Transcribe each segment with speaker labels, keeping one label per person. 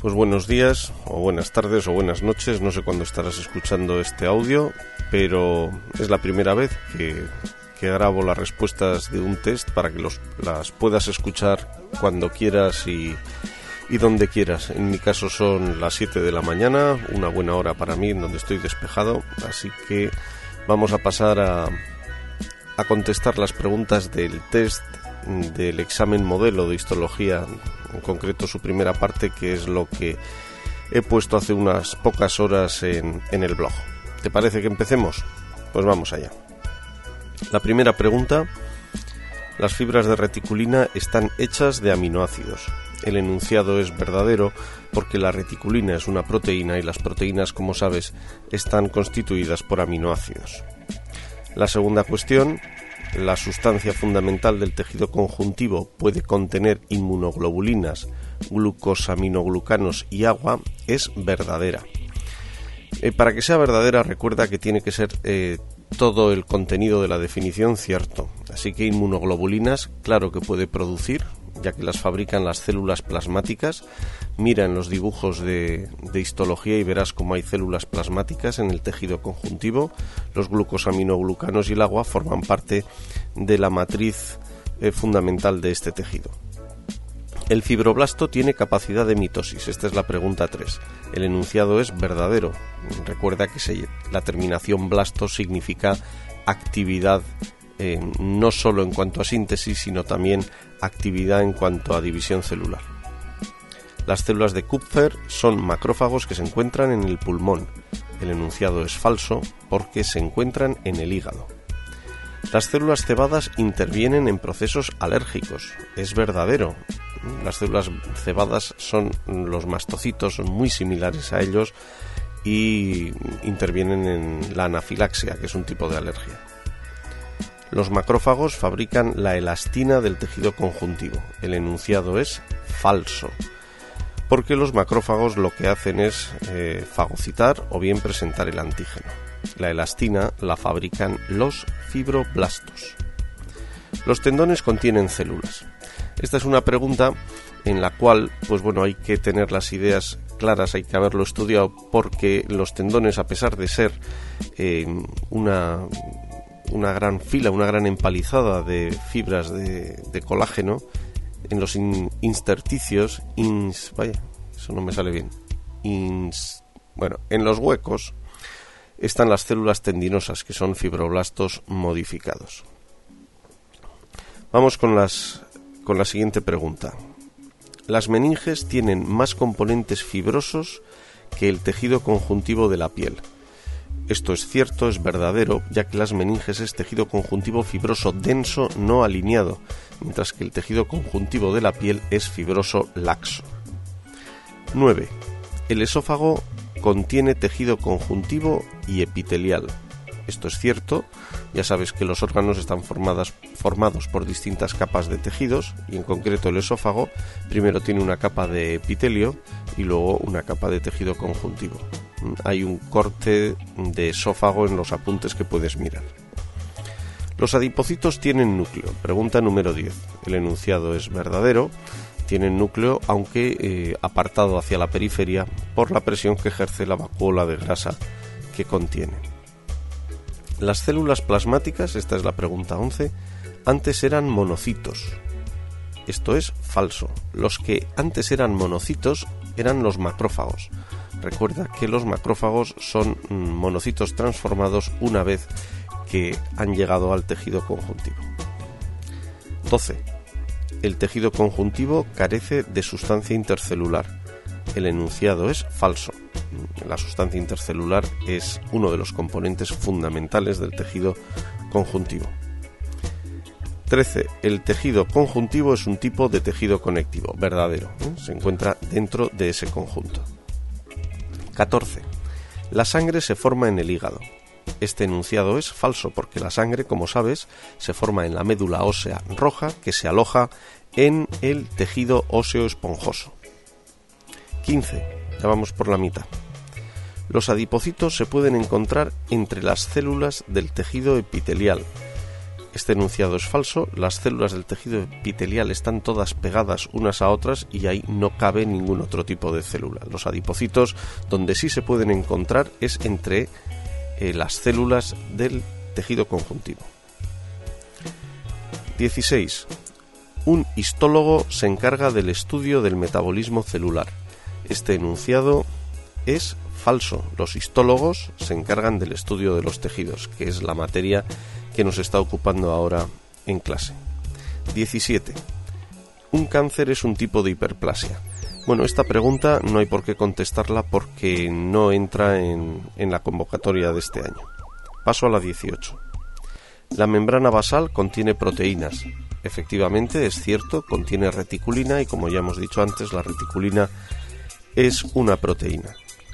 Speaker 1: Pues buenos días, o buenas tardes, o buenas noches, no sé cuándo estarás escuchando este audio, pero es la primera vez que grabo las respuestas de un test para que las puedas escuchar cuando quieras y donde quieras. En mi caso son las 7 de la mañana, una buena hora para mí, en donde estoy despejado, así que vamos a pasar a contestar las preguntas del test del examen modelo de histología, en concreto su primera parte, que es lo que he puesto hace unas pocas horas en el blog. ¿Te parece que empecemos? Pues vamos allá. La primera pregunta: las fibras de reticulina están hechas de aminoácidos. El enunciado es verdadero porque la reticulina es una proteína y las proteínas, como sabes, están constituidas por aminoácidos. La segunda cuestión: la sustancia fundamental del tejido conjuntivo puede contener inmunoglobulinas, glucosaminoglucanos y agua, es verdadera. Para que sea verdadera, recuerda que tiene que ser todo el contenido de la definición cierto. Así que inmunoglobulinas, claro que puede producir, ya que las fabrican las células plasmáticas. Mira en los dibujos de histología y verás cómo hay células plasmáticas en el tejido conjuntivo. Los glucosaminoglucanos y el agua forman parte de la matriz fundamental de este tejido. El fibroblasto tiene capacidad de mitosis. Esta es la pregunta 3. El enunciado es verdadero. Recuerda que la terminación blasto significa actividad, no solo en cuanto a síntesis, sino también actividad en cuanto a división celular. Las células de Kupffer son macrófagos que se encuentran en el pulmón. El enunciado es falso porque se encuentran en el hígado. Las células cebadas intervienen en procesos alérgicos. Es verdadero. Las células cebadas son los mastocitos, son muy similares a ellos y intervienen en la anafilaxia, que es un tipo de alergia. Los macrófagos fabrican la elastina del tejido conjuntivo. El enunciado es falso, porque los macrófagos lo que hacen es fagocitar o bien presentar el antígeno. La elastina la fabrican los fibroblastos. Los tendones contienen células. Esta es una pregunta en la cual, hay que tener las ideas claras, hay que haberlo estudiado, porque los tendones, a pesar de ser una gran fila, una gran empalizada de fibras de colágeno, en los intersticios, eso no me sale bien, en los huecos están las células tendinosas, que son fibroblastos modificados. Vamos con la siguiente pregunta. Las meninges tienen más componentes fibrosos que el tejido conjuntivo de la piel. Esto es cierto, es verdadero, ya que las meninges es tejido conjuntivo fibroso denso no alineado, mientras que el tejido conjuntivo de la piel es fibroso laxo. 9. El esófago contiene tejido conjuntivo y epitelial. Esto es cierto, ya sabes que los órganos están formados por distintas capas de tejidos, y en concreto el esófago primero tiene una capa de epitelio y luego una capa de tejido conjuntivo. Hay un corte de esófago en los apuntes que puedes mirar. Los adipocitos tienen núcleo. Pregunta número 10. El enunciado es verdadero. Tienen núcleo, aunque apartado hacia la periferia por la presión que ejerce la vacuola de grasa que contiene. Las células plasmáticas, esta es la pregunta 11, antes eran monocitos. Esto es falso. Los que antes eran monocitos eran los macrófagos. Recuerda que los macrófagos son monocitos transformados una vez que han llegado al tejido conjuntivo. 12. El tejido conjuntivo carece de sustancia intercelular. El enunciado es falso. La sustancia intercelular es uno de los componentes fundamentales del tejido conjuntivo. 13. El tejido conjuntivo es un tipo de tejido conectivo. Verdadero. Se encuentra dentro de ese conjunto. 14. La sangre se forma en el hígado. Este enunciado es falso porque la sangre, como sabes, se forma en la médula ósea roja que se aloja en el tejido óseo esponjoso. 15. Ya vamos por la mitad. Los adipocitos se pueden encontrar entre las células del tejido epitelial. este enunciado es falso, las células del tejido epitelial están todas pegadas unas a otras y ahí no cabe ningún otro tipo de célula. Los adipocitos donde sí se pueden encontrar es entre las células del tejido conjuntivo. 16. Un histólogo se encarga del estudio del metabolismo celular. Este enunciado es falso. Los histólogos se encargan del estudio de los tejidos, que es la materia que nos está ocupando ahora en clase. 17. ¿Un cáncer es un tipo de hiperplasia? Bueno, esta pregunta no hay por qué contestarla porque no entra en la convocatoria de este año. Paso a la 18. La membrana basal contiene proteínas. Efectivamente, es cierto, contiene reticulina y, como ya hemos dicho antes, la reticulina es una proteína.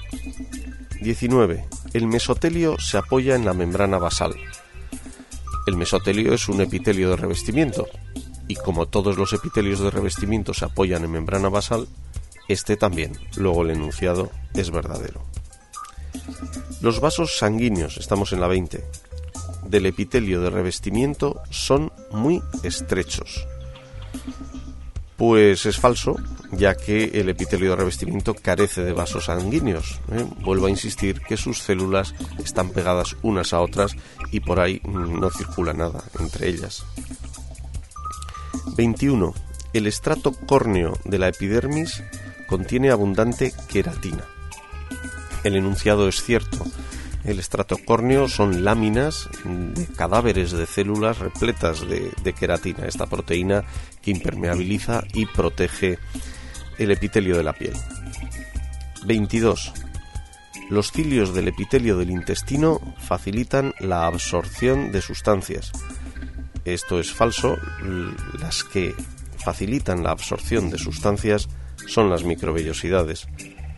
Speaker 1: 19. El mesotelio se apoya en la membrana basal. El mesotelio es un epitelio de revestimiento y, como todos los epitelios de revestimiento se apoyan en membrana basal, este también. Luego el enunciado es verdadero. Los vasos sanguíneos, estamos en la 20, del epitelio de revestimiento son muy estrechos. Pues es falso, ya que el epitelio de revestimiento carece de vasos sanguíneos. Vuelvo a insistir que sus células están pegadas unas a otras y por ahí no circula nada entre ellas. 21. El estrato córneo de la epidermis contiene abundante queratina. El enunciado es cierto. El estrato córneo son láminas de cadáveres de células repletas de queratina, esta proteína que impermeabiliza y protege el epitelio de la piel. 22. Los cilios del epitelio del intestino facilitan la absorción de sustancias. Esto es falso. Las que facilitan la absorción de sustancias son las microvellosidades.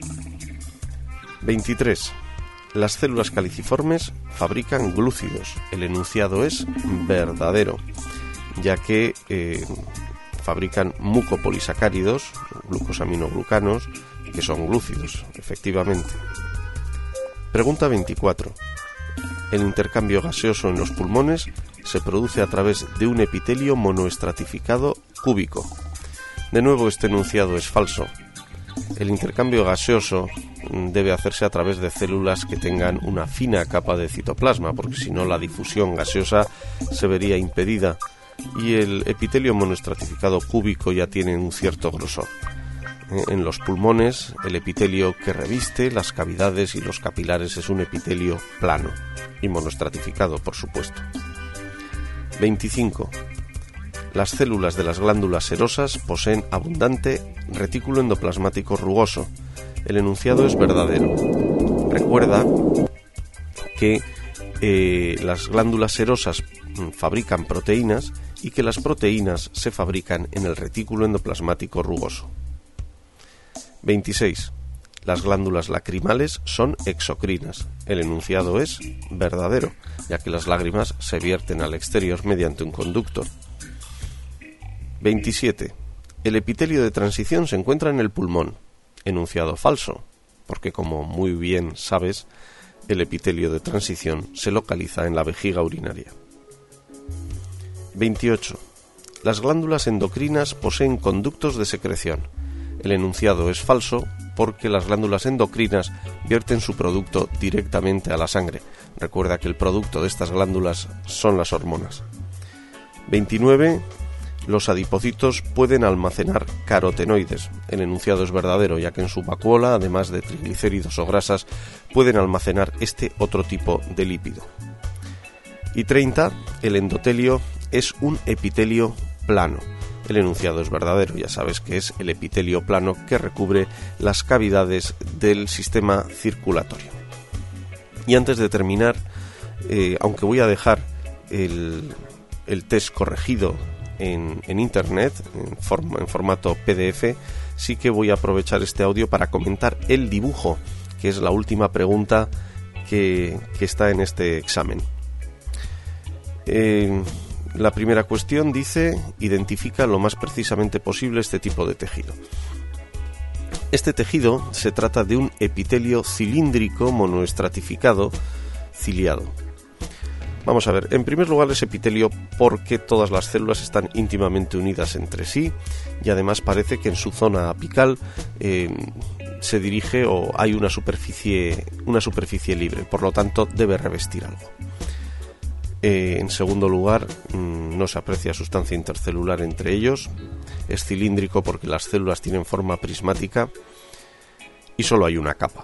Speaker 1: 23. Las células caliciformes fabrican glúcidos. El enunciado es verdadero, ya que fabrican mucopolisacáridos, glucosaminoglucanos, que son glúcidos, efectivamente. Pregunta 24. El intercambio gaseoso en los pulmones se produce a través de un epitelio monoestratificado cúbico. De nuevo, este enunciado es falso. El intercambio gaseoso debe hacerse a través de células que tengan una fina capa de citoplasma, porque si no la difusión gaseosa se vería impedida y el epitelio monoestratificado cúbico ya tiene un cierto grosor. En los pulmones, el epitelio que reviste las cavidades y los capilares es un epitelio plano y monoestratificado, por supuesto. 25. Las células de las glándulas serosas poseen abundante retículo endoplasmático rugoso. El enunciado es verdadero. Recuerda que las glándulas serosas fabrican proteínas y que las proteínas se fabrican en el retículo endoplasmático rugoso. 26. Las glándulas lacrimales son exocrinas. El enunciado es verdadero, ya que las lágrimas se vierten al exterior mediante un conducto. 27. El epitelio de transición se encuentra en el pulmón. Enunciado falso, porque como muy bien sabes, el epitelio de transición se localiza en la vejiga urinaria. 28. Las glándulas endocrinas poseen conductos de secreción. El enunciado es falso porque las glándulas endocrinas vierten su producto directamente a la sangre. Recuerda que el producto de estas glándulas son las hormonas. 29. Los adipocitos pueden almacenar carotenoides. El enunciado es verdadero, ya que en su vacuola, además de triglicéridos o grasas, pueden almacenar este otro tipo de lípido. Y 30. El endotelio es un epitelio plano. El enunciado es verdadero, ya sabes que es el epitelio plano que recubre las cavidades del sistema circulatorio. Y antes de terminar, aunque voy a dejar el test corregido en internet, en formato PDF, sí que voy a aprovechar este audio para comentar el dibujo, que es la última pregunta que está en este examen. La primera cuestión dice: identifica lo más precisamente posible este tipo de tejido. Este tejido se trata de un epitelio cilíndrico monoestratificado ciliado. Vamos a ver, en primer lugar es epitelio porque todas las células están íntimamente unidas entre sí y además parece que en su zona apical se dirige o hay una superficie libre, por lo tanto debe revestir algo. En segundo lugar, no se aprecia sustancia intercelular entre ellos, es cilíndrico porque las células tienen forma prismática y solo hay una capa.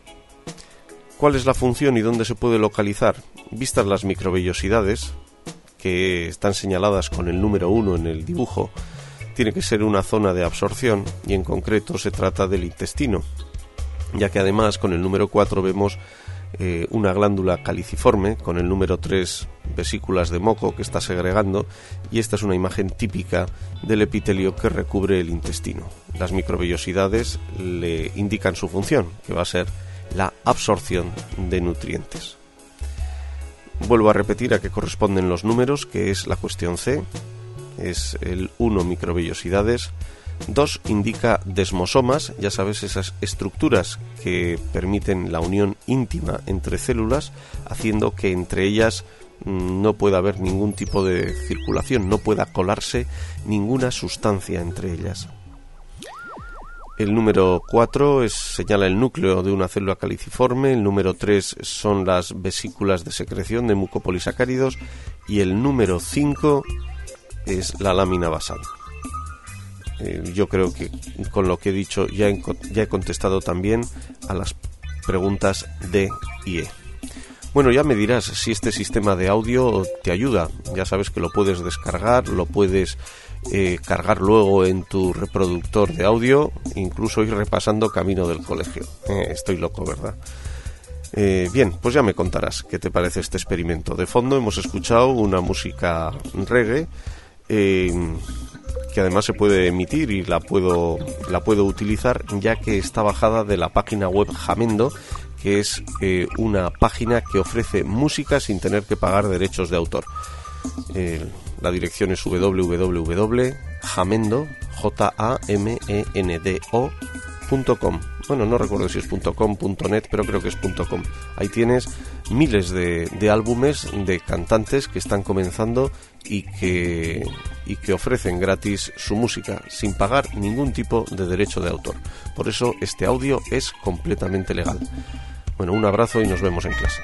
Speaker 1: ¿Cuál es la función y dónde se puede localizar? Vistas las microvellosidades, que están señaladas con el número 1 en el dibujo, tiene que ser una zona de absorción y en concreto se trata del intestino, ya que además con el número 4 vemos una glándula caliciforme, con el número 3 vesículas de moco que está segregando, y esta es una imagen típica del epitelio que recubre el intestino. Las microvellosidades le indican su función, que va a ser la absorción de nutrientes. Vuelvo a repetir a qué corresponden los números, que es la cuestión C, es el 1 microvellosidades, 2 indica desmosomas, ya sabes, esas estructuras que permiten la unión íntima entre células, haciendo que entre ellas no pueda haber ningún tipo de circulación, no pueda colarse ninguna sustancia entre ellas. El número 4 señala el núcleo de una célula caliciforme, el número 3 son las vesículas de secreción de mucopolisacáridos y el número 5 es la lámina basal. Yo creo que con lo que he dicho ya he contestado también a las preguntas D y E. Bueno, ya me dirás si este sistema de audio te ayuda. Ya sabes que lo puedes descargar, lo puedes cargar luego en tu reproductor de audio, incluso ir repasando camino del colegio. Estoy loco, ¿verdad? Bien, pues ya me contarás qué te parece este experimento. De fondo hemos escuchado una música reggae que además se puede emitir y la puedo utilizar, ya que está bajada de la página web Jamendo, que es una página que ofrece música sin tener que pagar derechos de autor. La dirección es www.jamendo.com. Bueno, no recuerdo si es .com, .net, pero creo que es .com. Ahí tienes miles de álbumes de cantantes que están comenzando y que ofrecen gratis su música sin pagar ningún tipo de derecho de autor. Por eso este audio es completamente legal. Bueno, un abrazo y nos vemos en clase.